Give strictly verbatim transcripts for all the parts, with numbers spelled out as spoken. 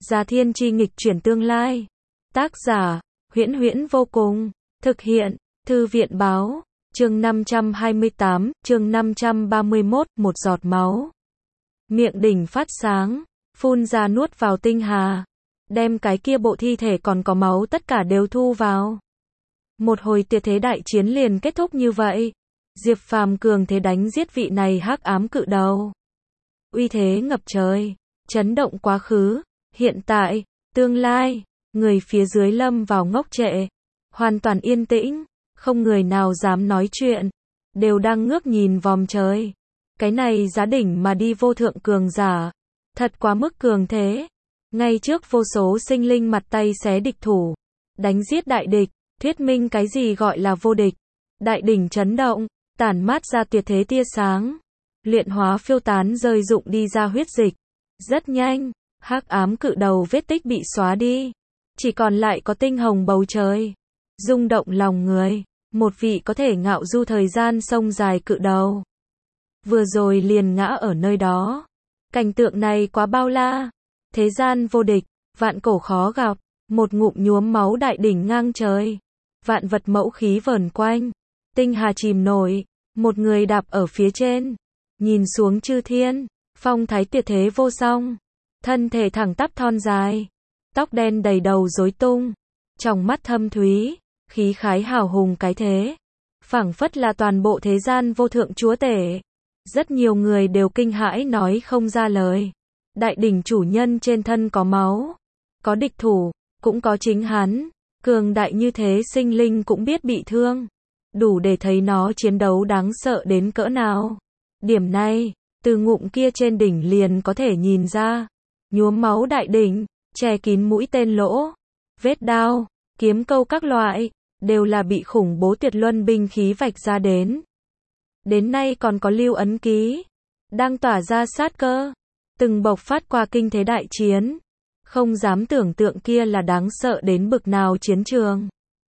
Già Thiên Chi nghịch chuyển tương lai. Tác giả, Huyễn Huyễn vô cùng. Thực hiện, Thư viện báo. Chương năm trăm hai mươi tám, chương năm trăm ba mươi mốt, một giọt máu. Miệng đỉnh phát sáng, phun ra nuốt vào tinh hà. Đem cái kia bộ thi thể còn có máu tất cả đều thu vào. Một hồi tuyệt thế đại chiến liền kết thúc như vậy. Diệp Phàm cường thế đánh giết vị này hắc ám cự đầu. Uy thế ngập trời, chấn động quá khứ, hiện tại, tương lai, người phía dưới lâm vào ngốc trệ, hoàn toàn yên tĩnh, không người nào dám nói chuyện, đều đang ngước nhìn vòm trời. Cái này giá đỉnh mà đi vô thượng cường giả, thật quá mức cường thế. Ngay trước vô số sinh linh mặt tay xé địch thủ, đánh giết đại địch, thuyết minh cái gì gọi là vô địch. Đại đỉnh chấn động, tản mát ra tuyệt thế tia sáng, luyện hóa phiêu tán rơi rụng đi ra huyết dịch. Rất nhanh, hắc ám cự đầu vết tích bị xóa đi, chỉ còn lại có tinh hồng bầu trời, rung động lòng người. Một vị có thể ngạo du thời gian sông dài cự đầu, vừa rồi liền ngã ở nơi đó. Cảnh tượng này quá bao la, thế gian vô địch, vạn cổ khó gặp, một ngụm nhuốm máu đại đỉnh ngang trời, vạn vật mẫu khí vờn quanh, tinh hà chìm nổi, một người đạp ở phía trên, nhìn xuống chư thiên, phong thái tuyệt thế vô song, thân thể thẳng tắp thon dài, tóc đen đầy đầu rối tung, trong mắt thâm thúy, khí khái hào hùng cái thế, phảng phất là toàn bộ thế gian vô thượng chúa tể. Rất nhiều người đều kinh hãi nói không ra lời. Đại đỉnh chủ nhân trên thân có máu, có địch thủ, cũng có chính hắn, cường đại như thế sinh linh cũng biết bị thương, đủ để thấy nó chiến đấu đáng sợ đến cỡ nào. Điểm này, từ ngụm kia trên đỉnh liền có thể nhìn ra. Nhuốm máu đại đỉnh, che kín mũi tên lỗ, vết đao, kiếm câu các loại, đều là bị khủng bố tuyệt luân binh khí vạch ra đến. Đến nay còn có lưu ấn ký, đang tỏa ra sát cơ, từng bộc phát qua kinh thế đại chiến. Không dám tưởng tượng kia là đáng sợ đến bực nào chiến trường.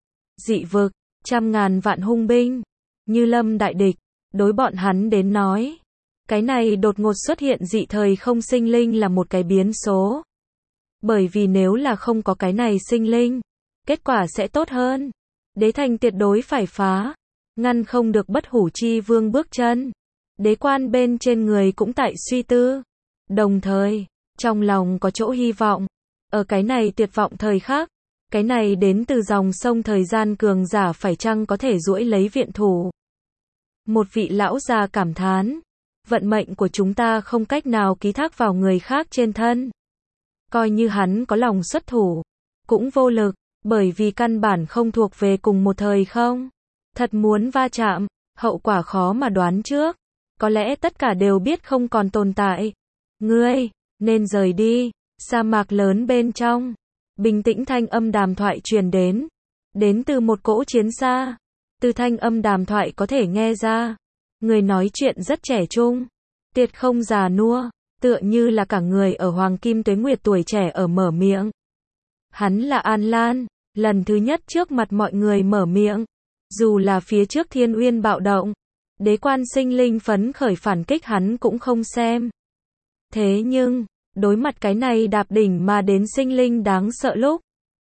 Dị vực, trăm ngàn vạn hung binh, như lâm đại địch, đối bọn hắn đến nói. Cái này đột ngột xuất hiện dị thời không sinh linh là một cái biến số. Bởi vì nếu là không có cái này sinh linh, kết quả sẽ tốt hơn. Đế thành tuyệt đối phải phá, ngăn không được bất hủ chi vương bước chân. Đế quan bên trên người cũng tại suy tư. Đồng thời, trong lòng có chỗ hy vọng. Ở cái này tuyệt vọng thời khắc, cái này đến từ dòng sông thời gian cường giả phải chăng có thể duỗi lấy viện thủ. Một vị lão già cảm thán, vận mệnh của chúng ta không cách nào ký thác vào người khác trên thân. Coi như hắn có lòng xuất thủ, cũng vô lực, bởi vì căn bản không thuộc về cùng một thời không. Thật muốn va chạm, hậu quả khó mà đoán trước. Có lẽ tất cả đều biết không còn tồn tại. Ngươi, nên rời đi. Sa mạc lớn bên trong, bình tĩnh thanh âm đàm thoại truyền đến. Đến từ một cỗ chiến xa. Từ thanh âm đàm thoại có thể nghe ra. Người nói chuyện rất trẻ trung. Tuyệt không già nua. Tựa như là cả người ở hoàng kim tuế nguyệt tuổi trẻ ở mở miệng. Hắn là An Lan. Lần thứ nhất trước mặt mọi người mở miệng. Dù là phía trước thiên uyên bạo động, đế quan sinh linh phấn khởi phản kích hắn cũng không xem. Thế nhưng, đối mặt cái này đạp đỉnh mà đến sinh linh đáng sợ lúc,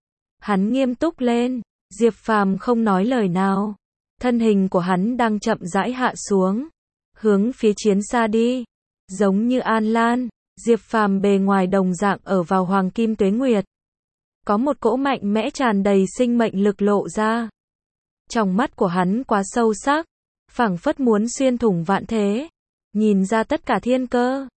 hắn nghiêm túc lên. Diệp Phàm không nói lời nào. Thân hình của hắn đang chậm rãi hạ xuống, hướng phía chiến xa đi. Giống như An Lan, Diệp Phàm bề ngoài đồng dạng ở vào hoàng kim tuế nguyệt. Có một cỗ mạnh mẽ tràn đầy sinh mệnh lực lộ ra. Trong mắt của hắn quá sâu sắc, phảng phất muốn xuyên thủng vạn thế, nhìn ra tất cả thiên cơ.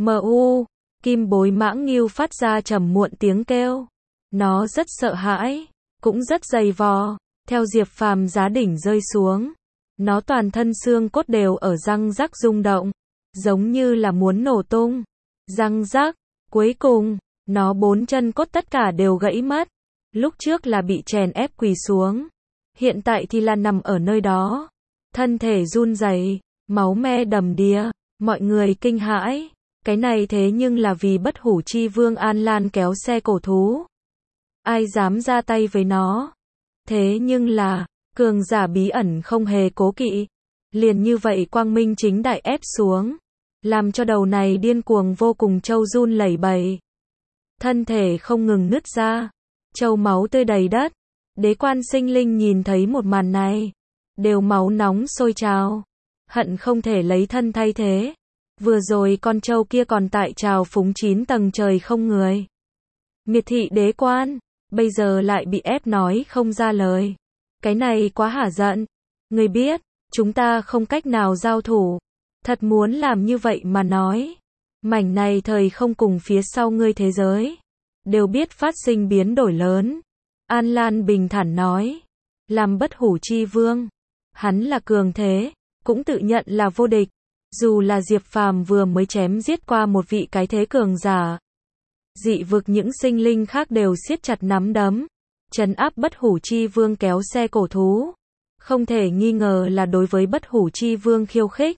Mu, kim bối mãng ngưu phát ra trầm muộn tiếng kêu. Nó rất sợ hãi, cũng rất dày vò. Theo Diệp Phàm giá đỉnh rơi xuống, nó toàn thân xương cốt đều ở răng rắc rung động, giống như là muốn nổ tung. Răng rắc, cuối cùng, nó bốn chân cốt tất cả đều gãy mất. Lúc trước là bị chèn ép quỳ xuống, hiện tại thì là nằm ở nơi đó, thân thể run rẩy, máu me đầm đìa. Mọi người kinh hãi, cái này thế nhưng là vì bất hủ chi vương An Lan kéo xe cổ thú. Ai dám ra tay với nó? Thế nhưng là, cường giả bí ẩn không hề cố kỵ, liền như vậy quang minh chính đại ép xuống, làm cho đầu này điên cuồng vô cùng trâu run lẩy bẩy. thân thể không ngừng nứt ra, châu máu tươi đầy đất. Đế quan sinh linh nhìn thấy một màn này, đều máu nóng sôi trào, hận không thể lấy thân thay thế. Vừa rồi con trâu kia còn tại trào phúng chín tầng trời không người. Miệt thị đế quan, bây giờ lại bị ép nói không ra lời. Cái này quá hả giận. Người biết, chúng ta không cách nào giao thủ. Thật muốn làm như vậy mà nói. Mảnh này thời không cùng phía sau ngươi thế giới. Đều biết phát sinh biến đổi lớn. An Lan bình thản nói. Làm bất hủ chi vương. Hắn là cường thế, cũng tự nhận là vô địch. Dù là Diệp Phàm vừa mới chém giết qua một vị cái thế cường giả. Dị vực những sinh linh khác đều siết chặt nắm đấm. Trấn áp bất hủ chi vương kéo xe cổ thú. Không thể nghi ngờ là đối với bất hủ chi vương khiêu khích.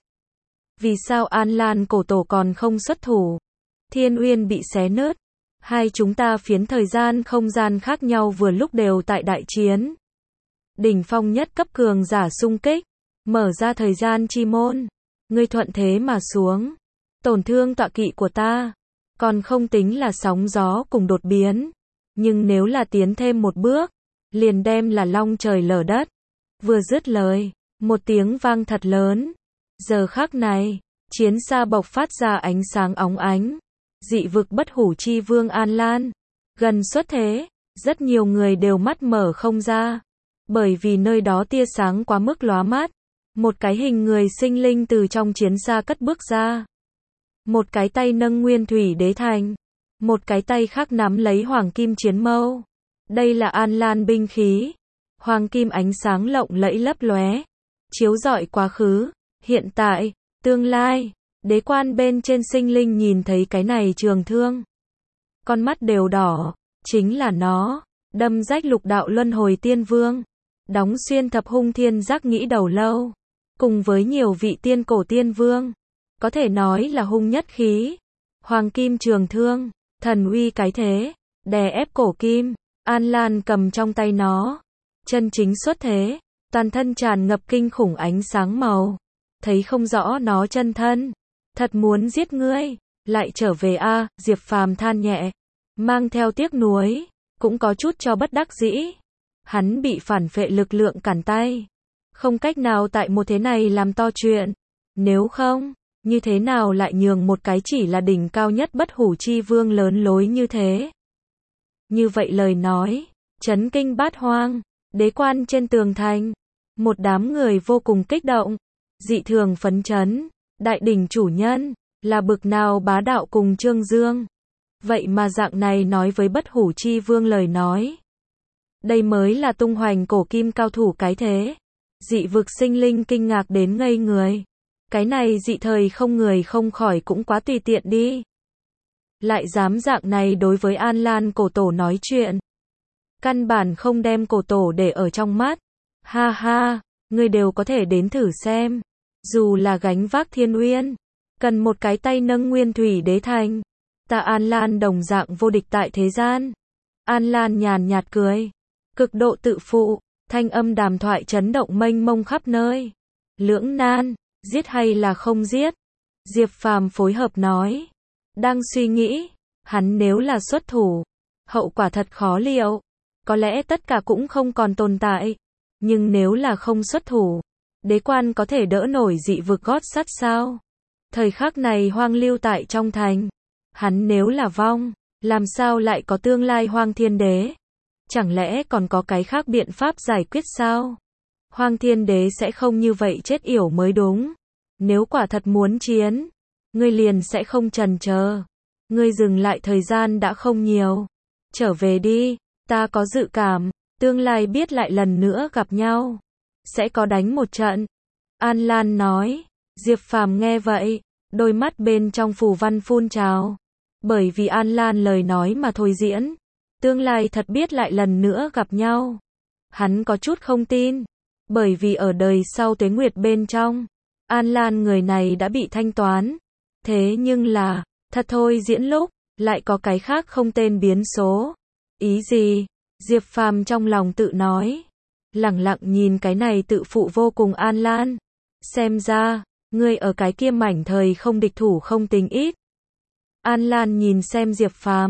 Vì sao An Lan cổ tổ còn không xuất thủ? Thiên Uyên bị xé nứt. Hai chúng ta phiến thời gian không gian khác nhau vừa lúc đều tại đại chiến. Đỉnh phong nhất cấp cường giả xung kích. Mở ra thời gian chi môn. Ngươi thuận thế mà xuống. Tổn thương tọa kỵ của ta. Còn không tính là sóng gió cùng đột biến. Nhưng nếu là tiến thêm một bước. Liền đem là long trời lở đất. Vừa dứt lời. Một tiếng vang thật lớn. Giờ khắc này. Chiến xa bộc phát ra ánh sáng óng ánh. Dị vực bất hủ chi vương An Lan. Gần xuất thế. Rất nhiều người đều mắt mở không ra. Bởi vì nơi đó tia sáng quá mức lóa mắt. Một cái hình người sinh linh từ trong chiến xa cất bước ra. Một cái tay nâng nguyên thủy đế thành. Một cái tay khác nắm lấy hoàng kim chiến mâu. Đây là An Lan binh khí. Hoàng kim ánh sáng lộng lẫy lấp lóe. Chiếu rọi quá khứ, hiện tại, tương lai. Đế quan bên trên sinh linh nhìn thấy cái này trường thương. Con mắt đều đỏ. Chính là nó. Đâm rách lục đạo luân hồi tiên vương. Đóng xuyên thập hung thiên giác nghĩ đầu lâu. Cùng với nhiều vị tiên cổ tiên vương. Có thể nói là hung nhất khí. Hoàng kim trường thương. Thần uy cái thế. Đè ép cổ kim. An Lan cầm trong tay nó. Chân chính xuất thế. Toàn thân tràn ngập kinh khủng ánh sáng màu. Thấy không rõ nó chân thân. Thật muốn giết ngươi. Lại trở về a à, Diệp Phàm than nhẹ. Mang theo tiếc nuối. Cũng có chút cho bất đắc dĩ. Hắn bị phản phệ lực lượng cản tay. Không cách nào tại một thế này làm to chuyện. Nếu không, như thế nào lại nhường một cái chỉ là đỉnh cao nhất bất hủ chi vương lớn lối như thế. Như vậy lời nói, chấn kinh bát hoang, đế quan trên tường thành. Một đám người vô cùng kích động, dị thường phấn chấn, đại đỉnh chủ nhân, là bực nào bá đạo cùng Trương Dương. Vậy mà dạng này nói với bất hủ chi vương lời nói. Đây mới là tung hoành cổ kim cao thủ cái thế. Dị vực sinh linh kinh ngạc đến ngây người. Cái này dị thời không người không khỏi cũng quá tùy tiện đi. Lại dám dạng này đối với An Lan cổ tổ nói chuyện. Căn bản không đem cổ tổ để ở trong mắt. Ha ha, người đều có thể đến thử xem. Dù là gánh vác Thiên Uyên, cần một cái tay nâng nguyên thủy đế thành. Ta An Lan đồng dạng vô địch tại thế gian. An Lan nhàn nhạt cười. Cực độ tự phụ. Thanh âm đàm thoại chấn động mênh mông khắp nơi. Lưỡng nan, giết hay là không giết? Diệp Phàm phối hợp nói. Đang suy nghĩ, hắn nếu là xuất thủ, hậu quả thật khó liệu. Có lẽ tất cả cũng không còn tồn tại. Nhưng nếu là không xuất thủ, đế quan có thể đỡ nổi dị vực gót sắt sao? Thời khắc này hoang lưu tại trong thành. Hắn nếu là vong, làm sao lại có tương lai hoang thiên đế? Chẳng lẽ còn có cái khác biện pháp giải quyết sao? Hoang thiên đế sẽ không như vậy chết yểu mới đúng. Nếu quả thật muốn chiến, ngươi liền sẽ không chần chờ. Ngươi dừng lại thời gian đã không nhiều. Trở về đi, ta có dự cảm, tương lai biết lại lần nữa gặp nhau. Sẽ có đánh một trận. An Lan nói. Diệp Phàm nghe vậy, đôi mắt bên trong phù văn phun trào. Bởi vì An Lan lời nói mà thôi diễn. Tương lai thật biết lại lần nữa gặp nhau. Hắn có chút không tin. Bởi vì ở đời sau tuế nguyệt bên trong, An Lan người này đã bị thanh toán. Thế nhưng là, thật thôi diễn lúc, lại có cái khác không tên biến số. Ý gì? Diệp Phàm trong lòng tự nói. Lẳng lặng nhìn cái này tự phụ vô cùng An Lan. Xem ra, ngươi ở cái kia mảnh thời không địch thủ không tính ít. An Lan nhìn xem Diệp Phàm.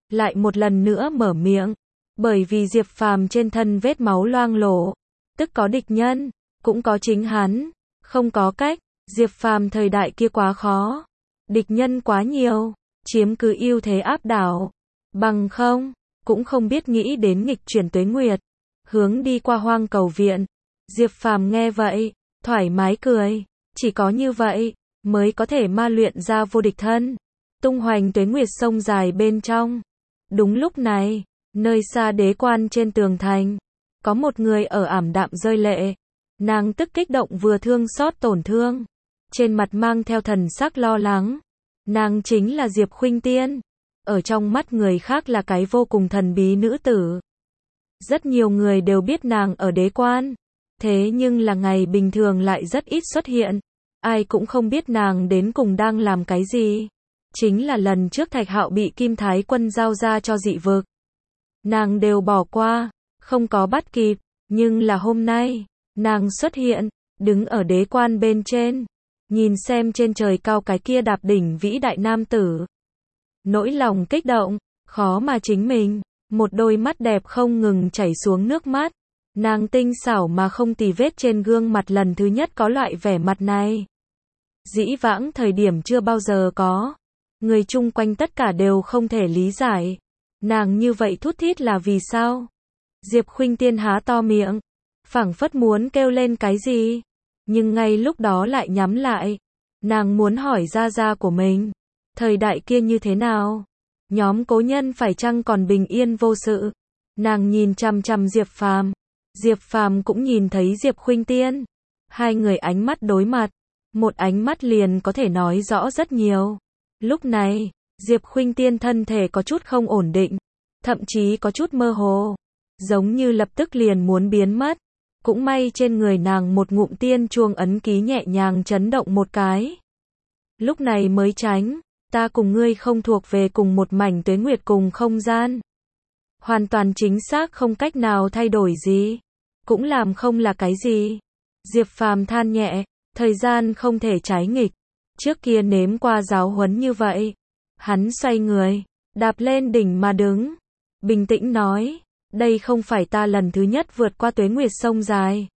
lại một lần nữa mở miệng. Bởi vì Diệp Phàm trên thân vết máu loang lổ, tức có địch nhân, cũng có chính hắn, không có cách, Diệp Phàm thời đại kia quá khó, địch nhân quá nhiều, chiếm cứ ưu thế áp đảo, bằng không, cũng không biết nghĩ đến nghịch chuyển tuế nguyệt, hướng đi qua hoang cầu viện. Diệp Phàm nghe vậy, thoải mái cười, chỉ có như vậy, mới có thể ma luyện ra vô địch thân, tung hoành tuế nguyệt sông dài bên trong. Đúng lúc này, nơi xa đế quan trên tường thành, có một người ở ảm đạm rơi lệ, nàng tức kích động vừa thương xót tổn thương, trên mặt mang theo thần sắc lo lắng. Nàng chính là Diệp Khuynh Tiên, ở trong mắt người khác là cái vô cùng thần bí nữ tử. Rất nhiều người đều biết nàng ở đế quan, thế nhưng là ngày bình thường lại rất ít xuất hiện, ai cũng không biết nàng đến cùng đang làm cái gì. Chính là lần trước Thạch Hạo bị Kim Thái Quân giao ra cho dị vực, nàng đều bỏ qua, không có bắt kịp, nhưng là hôm nay, nàng xuất hiện, đứng ở đế quan bên trên, nhìn xem trên trời cao cái kia đạp đỉnh vĩ đại nam tử. Nỗi lòng kích động, khó mà chính mình, một đôi mắt đẹp không ngừng chảy xuống nước mắt. Nàng tinh xảo mà không tì vết trên gương mặt lần thứ nhất có loại vẻ mặt này. Dĩ vãng thời điểm chưa bao giờ có. Người chung quanh tất cả đều không thể lý giải. Nàng như vậy thút thít là vì sao? Diệp Khuynh Tiên há to miệng, phảng phất muốn kêu lên cái gì, nhưng ngay lúc đó lại nhắm lại. Nàng muốn hỏi gia gia của mình, thời đại kia như thế nào? Nhóm cố nhân phải chăng còn bình yên vô sự? Nàng nhìn chằm chằm Diệp Phàm, Diệp Phàm cũng nhìn thấy Diệp Khuynh Tiên. Hai người ánh mắt đối mặt, một ánh mắt liền có thể nói rõ rất nhiều. Lúc này, Diệp Khuynh Tiên thân thể có chút không ổn định, thậm chí có chút mơ hồ, giống như lập tức liền muốn biến mất. Cũng may trên người nàng một ngụm tiên chuông ấn ký nhẹ nhàng chấn động một cái. Lúc này mới tránh, ta cùng ngươi không thuộc về cùng một mảnh tuế nguyệt cùng không gian. Hoàn toàn chính xác không cách nào thay đổi gì, cũng làm không là cái gì. Diệp Phàm than nhẹ, thời gian không thể trái nghịch. Trước kia nếm qua giáo huấn như vậy. Hắn xoay người, đạp lên đỉnh mà đứng, bình tĩnh nói, đây không phải ta lần thứ nhất vượt qua tuế nguyệt sông dài.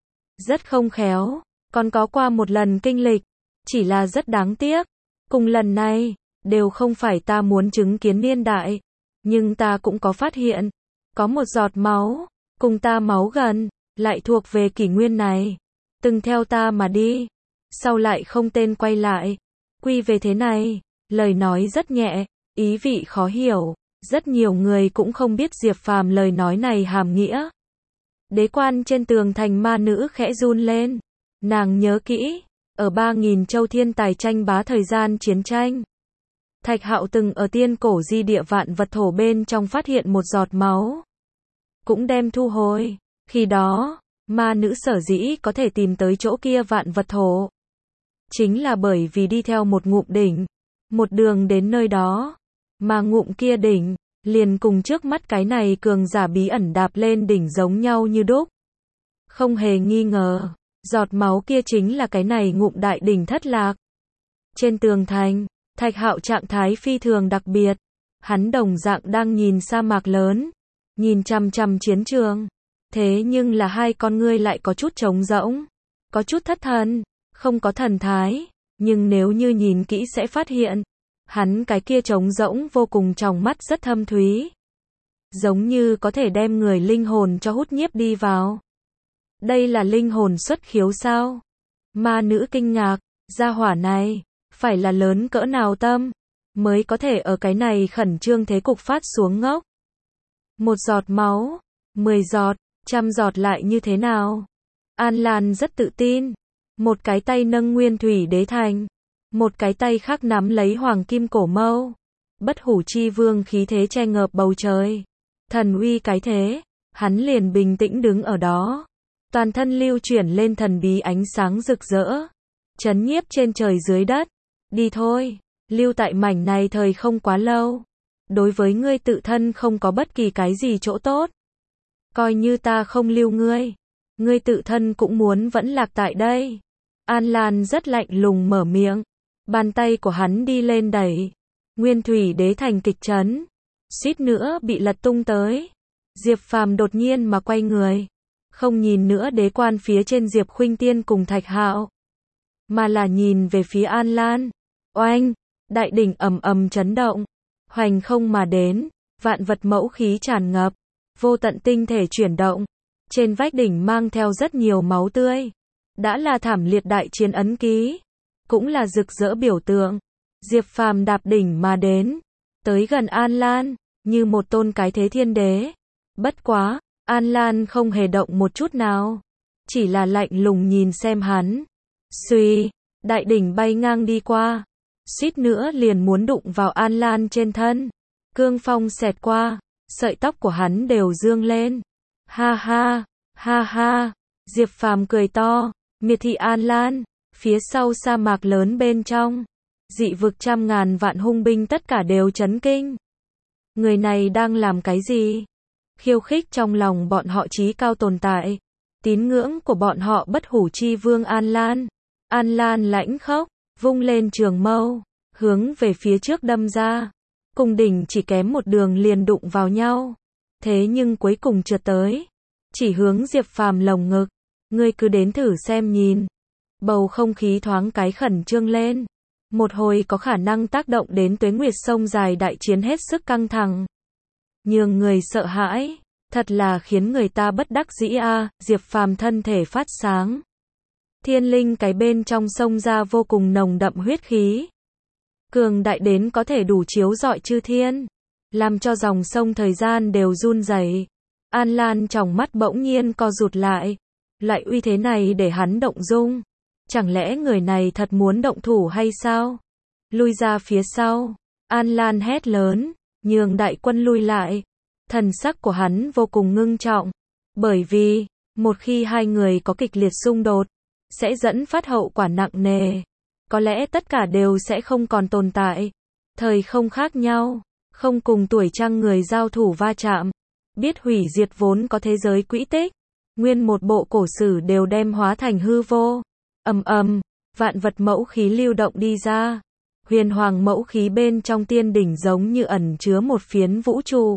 Rất không khéo, còn có qua một lần kinh lịch, chỉ là rất đáng tiếc. Cùng lần này, đều không phải ta muốn chứng kiến niên đại, nhưng ta cũng có phát hiện, có một giọt máu, cùng ta máu gần, lại thuộc về kỷ nguyên này, từng theo ta mà đi, sau lại không tên quay lại, quy về thế này. Lời nói rất nhẹ, ý vị khó hiểu, rất nhiều người cũng không biết Diệp Phàm lời nói này hàm nghĩa. Đế quan trên tường thành ma nữ khẽ run lên, nàng nhớ kỹ, ở ba nghìn châu thiên tài tranh bá thời gian chiến tranh, Thạch Hạo từng ở tiên cổ di địa vạn vật thổ bên trong phát hiện một giọt máu, cũng đem thu hồi. Khi đó, ma nữ sở dĩ có thể tìm tới chỗ kia vạn vật thổ, chính là bởi vì đi theo một ngụm đỉnh, một đường đến nơi đó, mà ngụm kia đỉnh, liền cùng trước mắt cái này cường giả bí ẩn đạp lên đỉnh giống nhau như đúc. Không hề nghi ngờ, giọt máu kia chính là cái này ngụm đại đỉnh thất lạc. Trên tường thành, Thạch Hạo trạng thái phi thường đặc biệt, hắn đồng dạng đang nhìn sa mạc lớn, nhìn chằm chằm chiến trường, thế nhưng là hai con ngươi lại có chút trống rỗng, có chút thất thần, không có thần thái, nhưng nếu như nhìn kỹ sẽ phát hiện, hắn cái kia trống rỗng vô cùng trong mắt rất thâm thúy, giống như có thể đem người linh hồn cho hút nhiếp đi vào. Đây là linh hồn xuất khiếu sao? Ma nữ kinh ngạc, gia hỏa này, phải là lớn cỡ nào tâm, mới có thể ở cái này khẩn trương thế cục phát xuống ngốc. Một giọt máu, mười giọt, trăm giọt lại như thế nào? An Lan rất tự tin, một cái tay nâng nguyên thủy đế thành, một cái tay khác nắm lấy hoàng kim cổ mâu. Bất hủ chi vương khí thế che ngợp bầu trời, thần uy cái thế, hắn liền bình tĩnh đứng ở đó, toàn thân lưu chuyển lên thần bí ánh sáng rực rỡ, chấn nhiếp trên trời dưới đất. Đi thôi, lưu tại mảnh này thời không quá lâu, đối với ngươi tự thân không có bất kỳ cái gì chỗ tốt. Coi như ta không lưu ngươi, ngươi tự thân cũng muốn vẫn lạc tại đây. An Lan rất lạnh lùng mở miệng, bàn tay của hắn đi lên đẩy, nguyên thủy đế thành kịch chấn, suýt nữa bị lật tung tới. Diệp Phàm đột nhiên mà quay người, không nhìn nữa đế quan phía trên Diệp Khuynh Tiên cùng Thạch Hạo, mà là nhìn về phía An Lan. Oanh, đại đỉnh ầm ầm chấn động, hoành không mà đến, vạn vật mẫu khí tràn ngập, vô tận tinh thể chuyển động, trên vách đỉnh mang theo rất nhiều máu tươi, đã là thảm liệt đại chiến ấn ký, cũng là rực rỡ biểu tượng. Diệp Phàm đạp đỉnh mà đến, tới gần An Lan, như một tôn cái thế thiên đế. Bất quá, An Lan không hề động một chút nào, chỉ là lạnh lùng nhìn xem hắn. Xuy, đại đỉnh bay ngang đi qua, suýt nữa liền muốn đụng vào An Lan trên thân. Cương phong xẹt qua, sợi tóc của hắn đều dương lên. Ha ha, ha ha, Diệp Phàm cười to, miệt thị An Lan. Phía sau sa mạc lớn bên trong, dị vực trăm ngàn vạn hung binh tất cả đều chấn kinh. Người này đang làm cái gì? Khiêu khích trong lòng bọn họ chí cao tồn tại, tín ngưỡng của bọn họ bất hủ chi vương An Lan. An Lan lãnh khốc, vung lên trường mâu, hướng về phía trước đâm ra. Cùng đỉnh chỉ kém một đường liền đụng vào nhau. Thế nhưng cuối cùng trượt tới, chỉ hướng Diệp Phàm lồng ngực. Ngươi cứ đến thử xem nhìn. Bầu không khí thoáng cái khẩn trương lên. Một hồi có khả năng tác động đến tuế nguyệt sông dài đại chiến hết sức căng thẳng. Nhường người sợ hãi, thật là khiến người ta bất đắc dĩ a. À. Diệp Phàm thân thể phát sáng. Thiên linh cái bên trong sông ra vô cùng nồng đậm huyết khí. Cường đại đến có thể đủ chiếu rọi chư thiên, làm cho dòng sông thời gian đều run rẩy. An Lan trong mắt bỗng nhiên co rụt lại. Loại uy thế này để hắn động dung. Chẳng lẽ người này thật muốn động thủ hay sao? Lui ra phía sau. An Lan hét lớn, nhường đại quân lui lại. Thần sắc của hắn vô cùng ngưng trọng. Bởi vì, một khi hai người có kịch liệt xung đột, sẽ dẫn phát hậu quả nặng nề. Có lẽ tất cả đều sẽ không còn tồn tại. Thời không khác nhau, không cùng tuổi trăng người giao thủ va chạm. Biết hủy diệt vốn có thế giới quỹ tích. Nguyên một bộ cổ sử đều đem hóa thành hư vô. Ầm ầm, vạn vật mẫu khí lưu động đi ra. Huyền hoàng mẫu khí bên trong tiên đỉnh giống như ẩn chứa một phiến vũ trụ.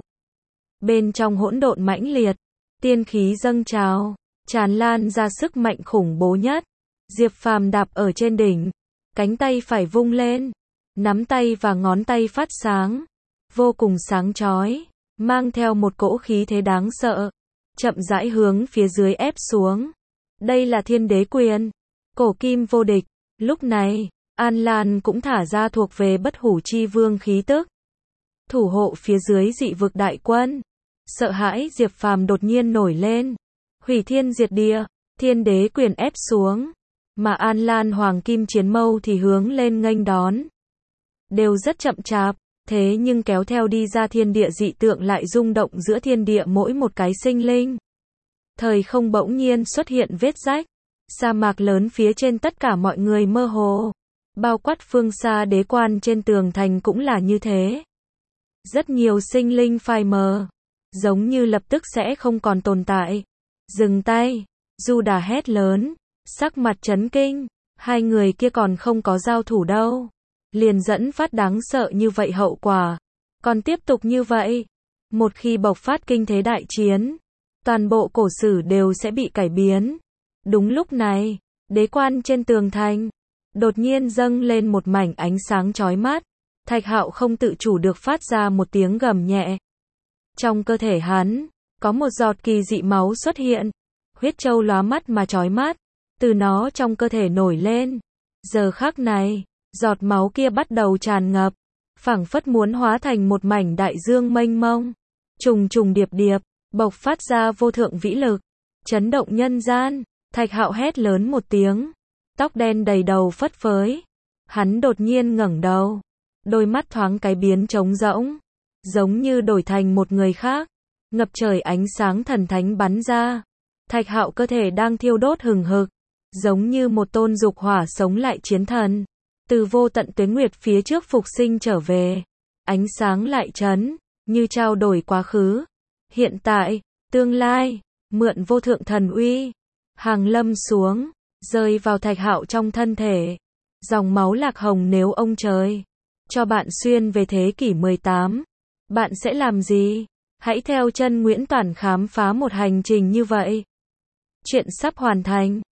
Bên trong hỗn độn mãnh liệt, tiên khí dâng trào, tràn lan ra sức mạnh khủng bố nhất. Diệp Phàm đạp ở trên đỉnh, cánh tay phải vung lên, nắm tay và ngón tay phát sáng, vô cùng sáng chói, mang theo một cỗ khí thế đáng sợ, chậm rãi hướng phía dưới ép xuống. Đây là thiên đế quyền, cổ kim vô địch. Lúc này, An Lan cũng thả ra thuộc về bất hủ chi vương khí tức, thủ hộ phía dưới dị vực đại quân. Sợ hãi Diệp Phàm đột nhiên nổi lên, hủy thiên diệt địa, thiên đế quyền ép xuống, mà An Lan hoàng kim chiến mâu thì hướng lên nghênh đón. Đều rất chậm chạp, thế nhưng kéo theo đi ra thiên địa dị tượng lại rung động giữa thiên địa mỗi một cái sinh linh. Thời không bỗng nhiên xuất hiện vết rách, sa mạc lớn phía trên tất cả mọi người mơ hồ, bao quát phương xa đế quan trên tường thành cũng là như thế. Rất nhiều sinh linh phai mờ, giống như lập tức sẽ không còn tồn tại. Dừng tay, Du Đà hét lớn, sắc mặt chấn kinh, hai người kia còn không có giao thủ đâu, liền dẫn phát đáng sợ như vậy hậu quả. Còn tiếp tục như vậy, một khi bộc phát kinh thế đại chiến, toàn bộ cổ sử đều sẽ bị cải biến. Đúng lúc này, đế quan trên tường thành, đột nhiên dâng lên một mảnh ánh sáng chói mắt. Thạch Hạo không tự chủ được phát ra một tiếng gầm nhẹ. Trong cơ thể hắn, có một giọt kỳ dị máu xuất hiện. Huyết châu lóa mắt mà chói mắt, từ nó trong cơ thể nổi lên. Giờ khắc này, giọt máu kia bắt đầu tràn ngập, phảng phất muốn hóa thành một mảnh đại dương mênh mông, trùng trùng điệp điệp, bộc phát ra vô thượng vĩ lực, chấn động nhân gian. Thạch Hạo hét lớn một tiếng, tóc đen đầy đầu phất phới. Hắn đột nhiên ngẩng đầu, đôi mắt thoáng cái biến trống rỗng, giống như đổi thành một người khác, ngập trời ánh sáng thần thánh bắn ra. Thạch Hạo cơ thể đang thiêu đốt hừng hực, giống như một tôn dục hỏa sống lại chiến thần, từ vô tận tuyến nguyệt phía trước phục sinh trở về. Ánh sáng lại chấn, như trao đổi quá khứ, hiện tại, tương lai, mượn vô thượng thần uy, hàng lâm xuống, rơi vào Thạch Hạo trong thân thể. Dòng máu lạc hồng nếu ông trời cho bạn xuyên về thế kỷ mười tám, Bạn sẽ làm gì? Hãy theo chân Nguyễn Toản khám phá một hành trình như vậy. Chuyện sắp hoàn thành.